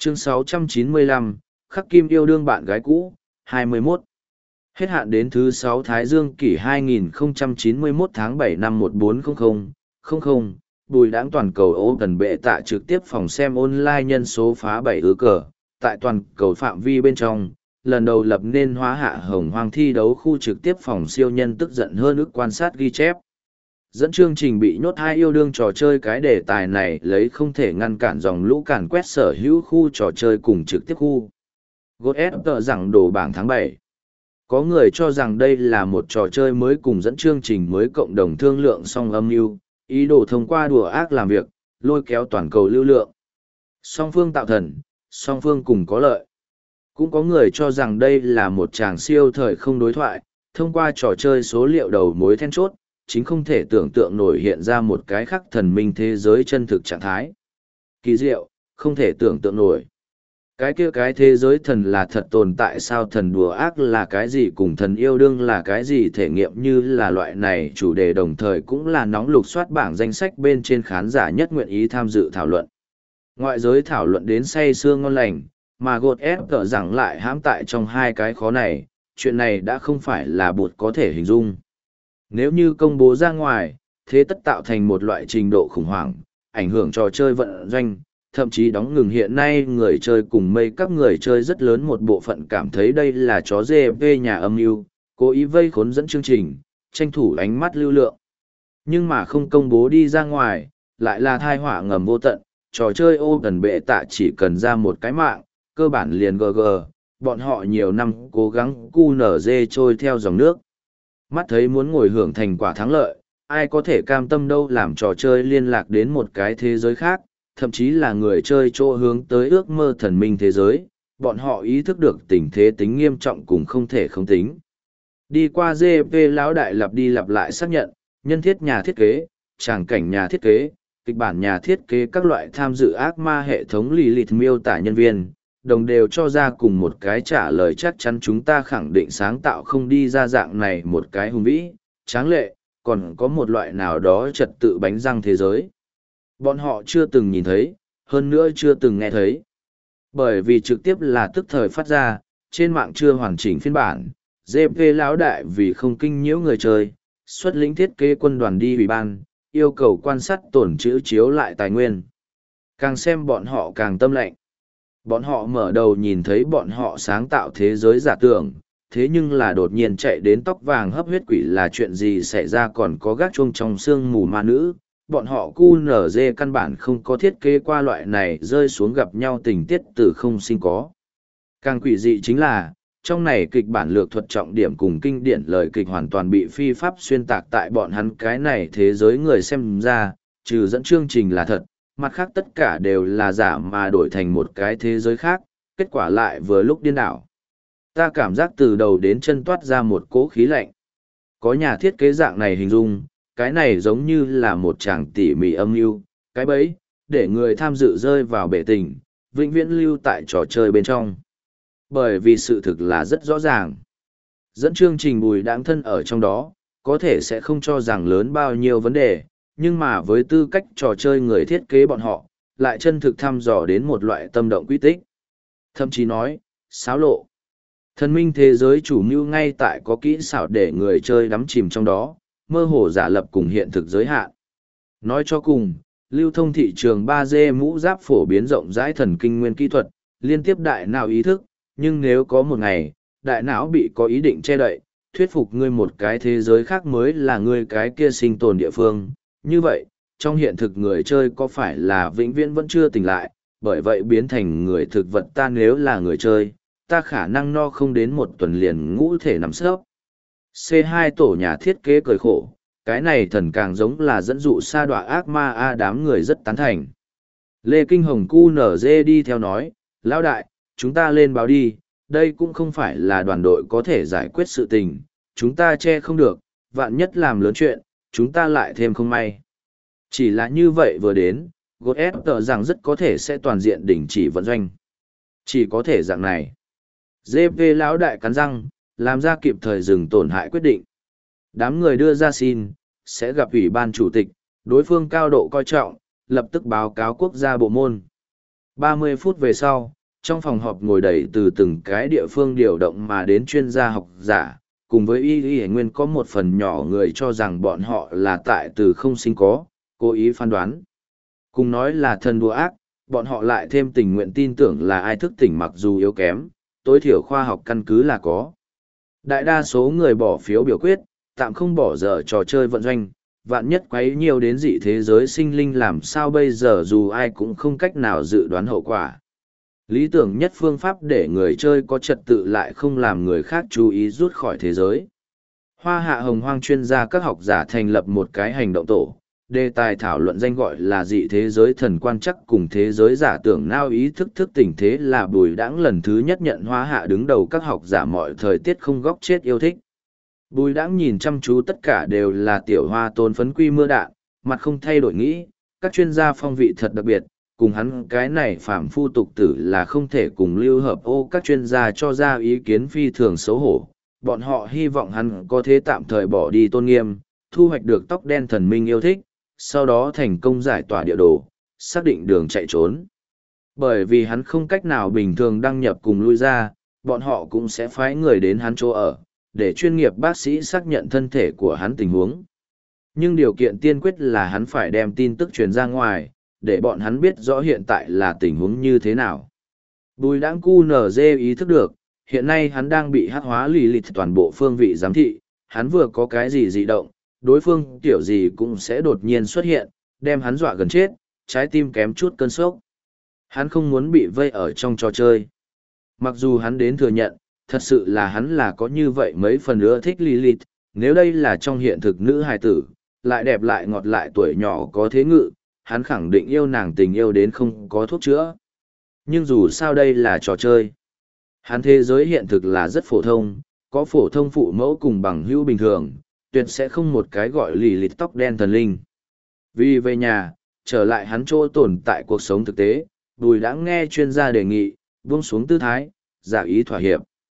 Chương 695, Khắc Kim yêu đương bạn gái cũ, 21. Hết hạn đến thứ 6 Thái Dương kỷ 2091 tháng 7 năm 1400, Bùi Đãng toàn cầu ố gần bệ tạ trực tiếp phòng xem online nhân số phá 7 cờ, tại toàn cầu phạm vi bên trong, lần đầu lập nên hóa hạ hồng hoang thi đấu khu trực tiếp phòng siêu nhân tức giận hơn ức quan sát ghi chép. Dẫn chương trình bị nhốt hai yêu đương trò chơi cái đề tài này lấy không thể ngăn cản dòng lũ càn quét sở hữu khu trò chơi cùng trực tiếp khu. God F tờ rằng đổ bảng tháng 7. Có người cho rằng đây là một trò chơi mới cùng dẫn chương trình mới cộng đồng thương lượng song âm mưu, ý đồ thông qua đùa ác làm việc, lôi kéo toàn cầu lưu lượng. Song phương tạo thần, song phương cùng có lợi. Cũng có người cho rằng đây là một tràng siêu thời không đối thoại, thông qua trò chơi số liệu đầu mối then chốt, chính không thể tưởng tượng nổi hiện ra một cái khắc thần minh thế giới chân thực trạng thái. Kỳ diệu, không thể tưởng tượng nổi. Cái kia cái thế giới thần là thật tồn tại sao, thần đùa ác là cái gì cùng thần yêu đương là cái gì, thể nghiệm như là loại này chủ đề đồng thời cũng là nóng lục soát bảng danh sách bên trên khán giả nhất nguyện ý tham dự thảo luận. Ngoại giới thảo luận đến say sưa ngon lành, mà gột ép cỡ rằng lại hãm tại trong hai cái khó này, chuyện này đã không phải là bụt có thể hình dung. Nếu như công bố ra ngoài, thế tất tạo thành một loại trình độ khủng hoảng, ảnh hưởng trò chơi vận doanh, thậm chí đóng ngừng hiện nay người chơi cùng mây các người chơi rất lớn một bộ phận cảm thấy đây là chó GP nhà âm mưu, cố ý vây khốn dẫn chương trình, tranh thủ ánh mắt lưu lượng. Nhưng mà không công bố đi ra ngoài, lại là thai họa ngầm vô tận, trò chơi ô gần bệ tạ chỉ cần ra một cái mạng, cơ bản liền GG, bọn họ nhiều năm cố gắng QNZ trôi theo dòng nước. Mắt thấy muốn ngồi hưởng thành quả thắng lợi, ai có thể cam tâm đâu làm trò chơi liên lạc đến một cái thế giới khác, thậm chí là người chơi chỗ hướng tới ước mơ thần minh thế giới, bọn họ ý thức được tình thế tính nghiêm trọng cùng không thể không tính. Đi qua GP lão đại lặp đi lặp lại xác nhận, nhân thiết nhà thiết kế, tràng cảnh nhà thiết kế, kịch bản nhà thiết kế các loại tham dự ác ma hệ thống Lilith miêu tả nhân viên, đồng đều cho ra cùng một cái trả lời chắc chắn chúng ta khẳng định sáng tạo không đi ra dạng này một cái hùng vĩ, tráng lệ, còn có một loại nào đó trật tự bánh răng thế giới. Bọn họ chưa từng nhìn thấy, hơn nữa chưa từng nghe thấy. Bởi vì trực tiếp là tức thời phát ra, trên mạng chưa hoàn chỉnh phiên bản, GP lão đại vì không kinh nhiễu người chơi, xuất lĩnh thiết kế quân đoàn đi ủy ban, yêu cầu quan sát tổn trữ chiếu lại tài nguyên. Càng xem bọn họ càng tâm lạnh. Bọn họ mở đầu nhìn thấy bọn họ sáng tạo thế giới giả tưởng, thế nhưng là đột nhiên chạy đến tóc vàng hấp huyết quỷ là chuyện gì xảy ra, còn có gác chuông trong sương mù ma nữ. Bọn họ QNZ căn bản không có thiết kế qua loại này rơi xuống gặp nhau tình tiết từ không sinh có. Càng quỷ dị chính là, trong này kịch bản lược thuật trọng điểm cùng kinh điển lời kịch hoàn toàn bị phi pháp xuyên tạc tại bọn hắn cái này thế giới người xem ra, trừ dẫn chương trình là thật, mặt khác tất cả đều là giả mà đổi thành một cái thế giới khác, kết quả lại vừa lúc điên đảo. Ta cảm giác từ đầu đến chân toát ra một cỗ khí lạnh. Có nhà thiết kế dạng này hình dung, cái này giống như là một chàng tỉ mỉ âm mưu, cái bẫy, để người tham dự rơi vào bể tình, vĩnh viễn lưu tại trò chơi bên trong. Bởi vì sự thực là rất rõ ràng. Dẫn chương trình Bùi Đãng thân ở trong đó, có thể sẽ không cho rằng lớn bao nhiêu vấn đề, nhưng mà với tư cách trò chơi người thiết kế bọn họ, lại chân thực thăm dò đến một loại tâm động quy tích. Thậm chí nói, xáo lộ. Thần minh thế giới chủ mưu ngay tại có kỹ xảo để người chơi đắm chìm trong đó, mơ hồ giả lập cùng hiện thực giới hạn. Nói cho cùng, lưu thông thị trường 3D mũ giáp phổ biến rộng rãi thần kinh nguyên kỹ thuật, liên tiếp đại não ý thức, nhưng nếu có một ngày, đại não bị có ý định che đậy, thuyết phục ngươi một cái thế giới khác mới là ngươi cái kia sinh tồn địa phương. Như vậy, trong hiện thực người chơi có phải là vĩnh viễn vẫn chưa tỉnh lại, bởi vậy biến thành người thực vật, ta nếu là người chơi, ta khả năng no không đến một tuần liền ngũ thể nằm sấp. C2 tổ nhà thiết kế cười khổ, cái này thần càng giống là dẫn dụ sa đọa ác ma a, đám người rất tán thành. Lê Kinh Hồng QNZ đi theo nói, lão đại, chúng ta lên báo đi, đây cũng không phải là đoàn đội có thể giải quyết sự tình, chúng ta che không được, vạn nhất làm lớn chuyện, chúng ta lại thêm không may. Chỉ là như vậy vừa đến, GOT tờ rằng rất có thể sẽ toàn diện đình chỉ vận doanh. Chỉ có thể dạng này. GP lão đại cắn răng, làm ra kịp thời dừng tổn hại quyết định. Đám người đưa ra xin, sẽ gặp ủy ban chủ tịch, đối phương cao độ coi trọng, lập tức báo cáo quốc gia bộ môn. 30 phút về sau, trong phòng họp ngồi đầy từ từng cái địa phương điều động mà đến chuyên gia học giả, cùng với y nguyên có một phần nhỏ người cho rằng bọn họ là tại từ không sinh có, cố ý phán đoán. Cùng nói là thần đùa ác, bọn họ lại thêm tình nguyện tin tưởng là ai thức tỉnh mặc dù yếu kém, tối thiểu khoa học căn cứ là có. Đại đa số người bỏ phiếu biểu quyết, tạm không bỏ dở trò chơi vận doanh, vạn nhất quấy nhiều đến dị thế giới sinh linh làm sao bây giờ dù ai cũng không cách nào dự đoán hậu quả. Lý tưởng nhất phương pháp để người chơi có trật tự lại không làm người khác chú ý rút khỏi thế giới. Hoa hạ hồng hoang chuyên gia các học giả thành lập một cái hành động tổ, đề tài thảo luận danh gọi là dị thế giới thần quan chắc cùng thế giới giả tưởng nao ý thức thức tỉnh thế là Bùi Đãng lần thứ nhất nhận hoa hạ đứng đầu các học giả mọi thời tiết không góc chết yêu thích. Bùi Đãng nhìn chăm chú tất cả đều là tiểu hoa tôn phấn quy mưa đạn, mặt không thay đổi nghĩ, các chuyên gia phong vị thật đặc biệt, cùng hắn cái này phàm phu tục tử là không thể cùng lưu hợp ô các chuyên gia cho ra ý kiến phi thường xấu hổ. Bọn họ hy vọng hắn có thể tạm thời bỏ đi tôn nghiêm, thu hoạch được tóc đen thần minh yêu thích, sau đó thành công giải tỏa địa đồ, xác định đường chạy trốn. Bởi vì hắn không cách nào bình thường đăng nhập cùng lui ra, bọn họ cũng sẽ phái người đến hắn chỗ ở, để chuyên nghiệp bác sĩ xác nhận thân thể của hắn tình huống. Nhưng điều kiện tiên quyết là hắn phải đem tin tức truyền ra ngoài, để bọn hắn biết rõ hiện tại là tình huống như thế nào. Bùi Đãng QNZ ý thức được, hiện nay hắn đang bị hắc hóa lì lịt toàn bộ phương vị giám thị, hắn vừa có cái gì dị động, đối phương kiểu gì cũng sẽ đột nhiên xuất hiện, đem hắn dọa gần chết, trái tim kém chút cơn sốc. Hắn không muốn bị vây ở trong trò chơi. Mặc dù hắn đến thừa nhận, thật sự là hắn là có như vậy mấy phần nữa thích Lilith, nếu đây là trong hiện thực nữ hài tử, lại đẹp lại ngọt lại tuổi nhỏ có thế ngự, hắn khẳng định yêu nàng tình yêu đến không có thuốc chữa. Nhưng dù sao đây là trò chơi. Hắn thế giới hiện thực là rất phổ thông, có phổ thông phụ mẫu cùng bằng hữu bình thường, tuyệt sẽ không một cái gọi Lilith tóc đen thần linh. Vì về nhà, trở lại hắn chỗ tồn tại cuộc sống thực tế, Bùi đã nghe chuyên gia đề nghị, buông xuống tư thái, giả ý thỏa hiệp.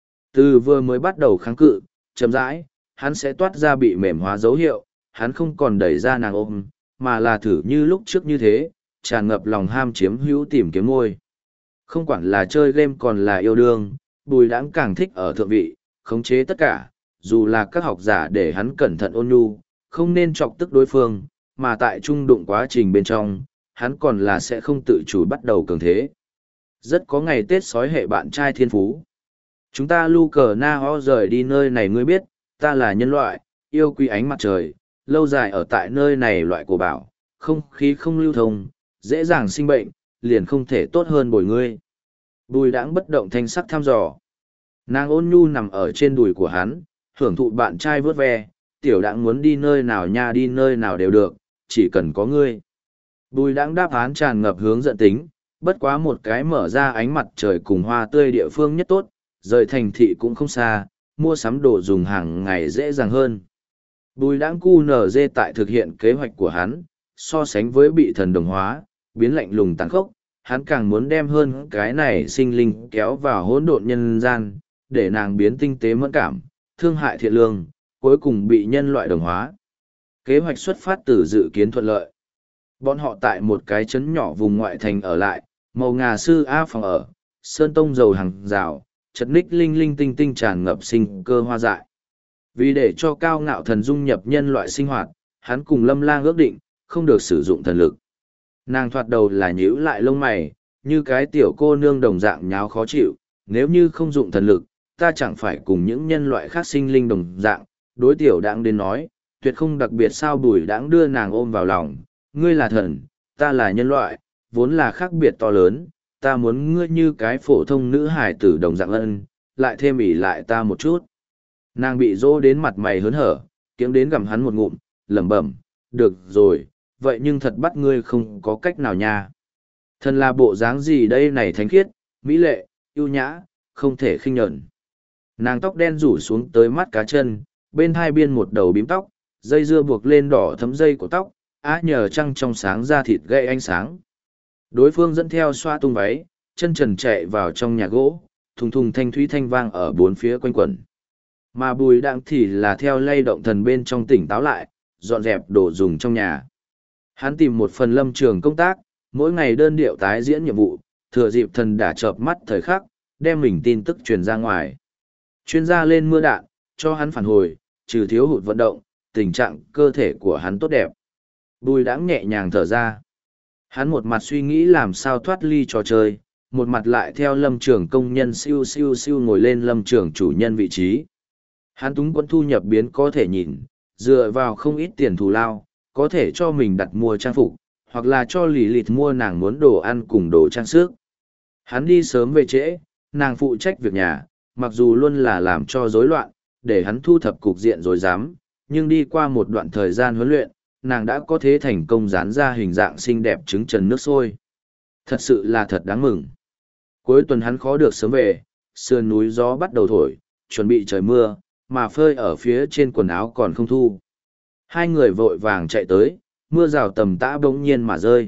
Từ vừa mới bắt đầu kháng cự, chậm rãi, hắn sẽ toát ra bị mềm hóa dấu hiệu, hắn không còn đẩy ra nàng ôm, mà là thử như lúc trước như thế, tràn ngập lòng ham chiếm hữu tìm kiếm môi. Không quản là chơi game còn là yêu đương, Bùi Đãng càng thích ở thượng vị, khống chế tất cả, dù là các học giả để hắn cẩn thận ôn nhu, không nên chọc tức đối phương, mà tại trung đụng quá trình bên trong, hắn còn là sẽ không tự chủ bắt đầu cường thế. Rất có ngày Tết sói hệ bạn trai thiên phú. Chúng ta lu cờ na ho rời đi nơi này ngươi biết, ta là nhân loại, yêu quý ánh mặt trời, lâu dài ở tại nơi này loại cổ bảo, không khí không lưu thông, dễ dàng sinh bệnh, liền không thể tốt hơn bồi ngươi. Bùi Đãng bất động thanh sắc thăm dò. Nàng ôn nhu nằm ở trên đùi của hắn, hưởng thụ bạn trai vớt ve, tiểu Đãng muốn đi nơi nào nha đi nơi nào đều được, chỉ cần có ngươi. Bùi Đãng đáp án tràn ngập hướng dẫn tính, bất quá một cái mở ra ánh mặt trời cùng hoa tươi địa phương nhất tốt, rời thành thị cũng không xa, mua sắm đồ dùng hàng ngày dễ dàng hơn. Bùi Đãng QNZ tại thực hiện kế hoạch của hắn, so sánh với bị thần đồng hóa, biến lạnh lùng tàn khốc, hắn càng muốn đem hơn cái này sinh linh kéo vào hỗn độn nhân gian, để nàng biến tinh tế mẫn cảm, thương hại thiện lương, cuối cùng bị nhân loại đồng hóa. Kế hoạch xuất phát từ dự kiến thuận lợi. Bọn họ tại một cái trấn nhỏ vùng ngoại thành ở lại, màu ngà sư A phòng ở, sơn tông dầu hàng rào, chật ních linh linh tinh tinh tràn ngập sinh cơ hoa dại. Vì để cho cao ngạo thần dung nhập nhân loại sinh hoạt, hắn cùng Lâm Lang ước định, không được sử dụng thần lực. Nàng thoạt đầu là nhíu lại lông mày, như cái tiểu cô nương đồng dạng nháo khó chịu, nếu như không dụng thần lực, ta chẳng phải cùng những nhân loại khác sinh linh đồng dạng, đối tiểu Đãng đến nói, tuyệt không đặc biệt sao. Bùi Đãng đưa nàng ôm vào lòng, ngươi là thần, ta là nhân loại, vốn là khác biệt to lớn, ta muốn ngươi như cái phổ thông nữ hài tử đồng dạng ân, lại thêm ỉ lại ta một chút. Nàng bị dỗ đến mặt mày hớn hở, kiếng đến gặm hắn một ngụm, lẩm bẩm, được rồi, vậy nhưng thật bắt ngươi không có cách nào nha. Thần là bộ dáng gì đây này, thánh khiết, mỹ lệ, yêu nhã, không thể khinh nhẫn. Nàng tóc đen rủ xuống tới mắt cá chân, bên hai biên một đầu bím tóc, dây dưa buộc lên đỏ thấm dây của tóc, á nhờ trăng trong sáng da thịt gây ánh sáng. Đối phương dẫn theo xoa tung váy, chân trần chạy vào trong nhà gỗ, thùng thùng thanh thúy thanh vang ở bốn phía quanh quẩn. Mà Bùi Đãng thì là theo lay động thần bên trong tỉnh táo lại, dọn dẹp đồ dùng trong nhà. Hắn tìm một phần lâm trường công tác, mỗi ngày đơn điệu tái diễn nhiệm vụ, Thừa dịp thần đã chợp mắt thời khắc, đem mình tin tức truyền ra ngoài. Chuyên gia lên mưa đạn, cho hắn phản hồi, trừ thiếu hụt vận động, tình trạng cơ thể của hắn tốt đẹp. Bùi đãng nhẹ nhàng thở ra. Hắn một mặt suy nghĩ làm sao thoát ly trò chơi, một mặt lại theo lâm trưởng công nhân siêu siêu siêu ngồi lên lâm trưởng chủ nhân vị trí. Hắn túng quẫn thu nhập biến có thể nhìn, dựa vào không ít tiền thù lao, có thể cho mình đặt mua trang phục, hoặc là cho lì lịt mua nàng muốn đồ ăn cùng đồ trang sức. Hắn đi sớm về trễ, nàng phụ trách việc nhà, mặc dù luôn là làm cho rối loạn, để hắn thu thập cục diện rối rắm, nhưng đi qua một đoạn thời gian huấn luyện, nàng đã có thể thành công dán ra hình dạng xinh đẹp trứng trần nước sôi. Thật sự là thật đáng mừng. Cuối tuần hắn khó được sớm về, sườn núi gió bắt đầu thổi, chuẩn bị trời mưa, mà phơi ở phía trên quần áo còn không thu. Hai người vội vàng chạy tới, mưa rào tầm tã bỗng nhiên mà rơi.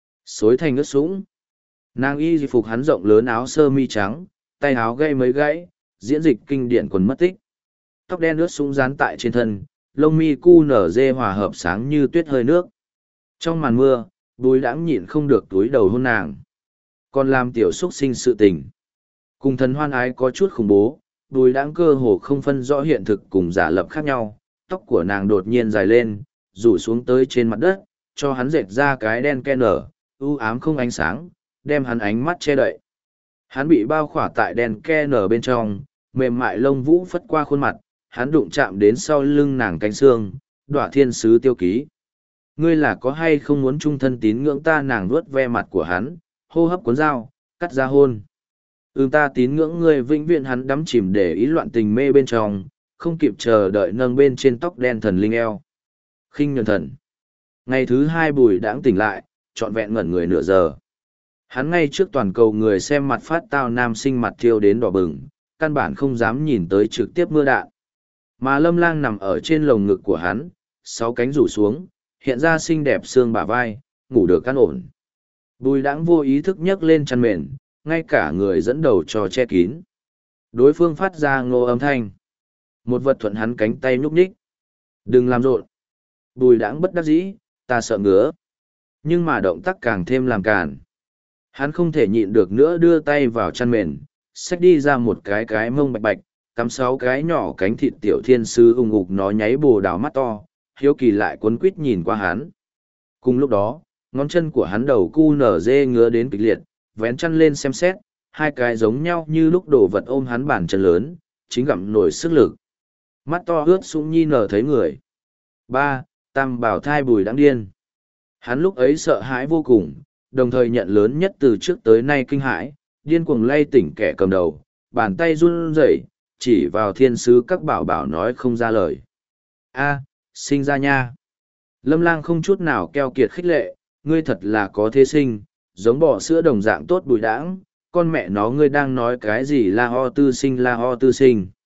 Xối thành ướt sũng. Nàng y phục hắn rộng lớn áo sơ mi trắng, tay áo gãy mấy gãy, diễn dịch kinh điển quần mất tích. Tóc đen ướt sũng dán tại trên thân, lông mi cu nở dê hòa hợp sáng như tuyết hơi nước. Trong màn mưa, Bùi Đãng nhịn không được túi đầu hôn nàng. Còn làm tiểu xúc sinh sự tình. Cùng thần hoan ái có chút khủng bố, Bùi Đãng cơ hồ không phân rõ hiện thực cùng giả lập khác nhau. Tóc của nàng đột nhiên dài lên, rủ xuống tới trên mặt đất, cho hắn dệt ra cái đen ke nở, u ám không ánh sáng, đem hắn ánh mắt che đậy. Hắn bị bao khỏa tại đen ke nở bên trong, mềm mại lông vũ phất qua khuôn mặt, hắn đụng chạm đến sau lưng nàng cánh xương, đọa thiên sứ tiêu ký. Ngươi là có hay không muốn trung thân tín ngưỡng ta? Nàng vuốt ve mặt của hắn, hô hấp cuốn dao, cắt ra hôn. Ta tín ngưỡng ngươi vĩnh viễn. Hắn đắm chìm để ý loạn tình mê bên trong, không kịp chờ đợi nâng bên trên tóc đen thần linh eo. Khinh nhẫn thần. Ngày thứ hai Bùi Đãng tỉnh lại, trọn vẹn ngẩn người nửa giờ. Hắn ngay trước toàn cầu người xem mặt phát tao nam sinh mặt thiêu đến đỏ bừng, căn bản không dám nhìn tới trực tiếp mưa đạn. Mà Lâm Lang nằm ở trên lồng ngực của hắn, 6 cánh rủ xuống, hiện ra xinh đẹp xương bả vai, ngủ được căn ổn. Bùi Đãng vô ý thức nhấc lên chăn mền, ngay cả người dẫn đầu cho che kín. Đối phương phát ra ngô âm thanh. Một vật thuận hắn cánh tay nhúc nhích. Đừng làm rộn. Bùi Đãng bất đắc dĩ, ta sợ ngứa. Nhưng mà động tác càng thêm làm càn. Hắn không thể nhịn được nữa, đưa tay vào chăn mền, xách đi ra một cái mông bạch bạch, cắm 6 cái nhỏ cánh thịt tiểu thiên sứ ung ục, nó nháy bồ đào mắt to, hiếu kỳ lại quấn quít nhìn qua hắn. Cùng lúc đó, ngón chân của hắn đầu cu nở dê ngứa đến kịch liệt, vén chăn lên xem xét, 2 cái giống nhau như lúc đồ vật ôm hắn bàn chân lớn, chính gặm nổi sức lực. Mắt to ướt sũng nhi nở thấy người. Tam bảo thai Bùi Đãng điên. Hắn lúc ấy sợ hãi vô cùng, đồng thời nhận lớn nhất từ trước tới nay kinh hãi, điên cuồng lay tỉnh kẻ cầm đầu, bàn tay run rẩy, chỉ vào thiên sứ các bảo bảo nói không ra lời. Sinh ra nha. Lâm Lang không chút nào keo kiệt khích lệ, ngươi thật là có thế sinh, giống bò sữa đồng dạng tốt. Bùi Đãng, con mẹ nó, ngươi đang nói cái gì? La ho tư sinh, la ho tư sinh.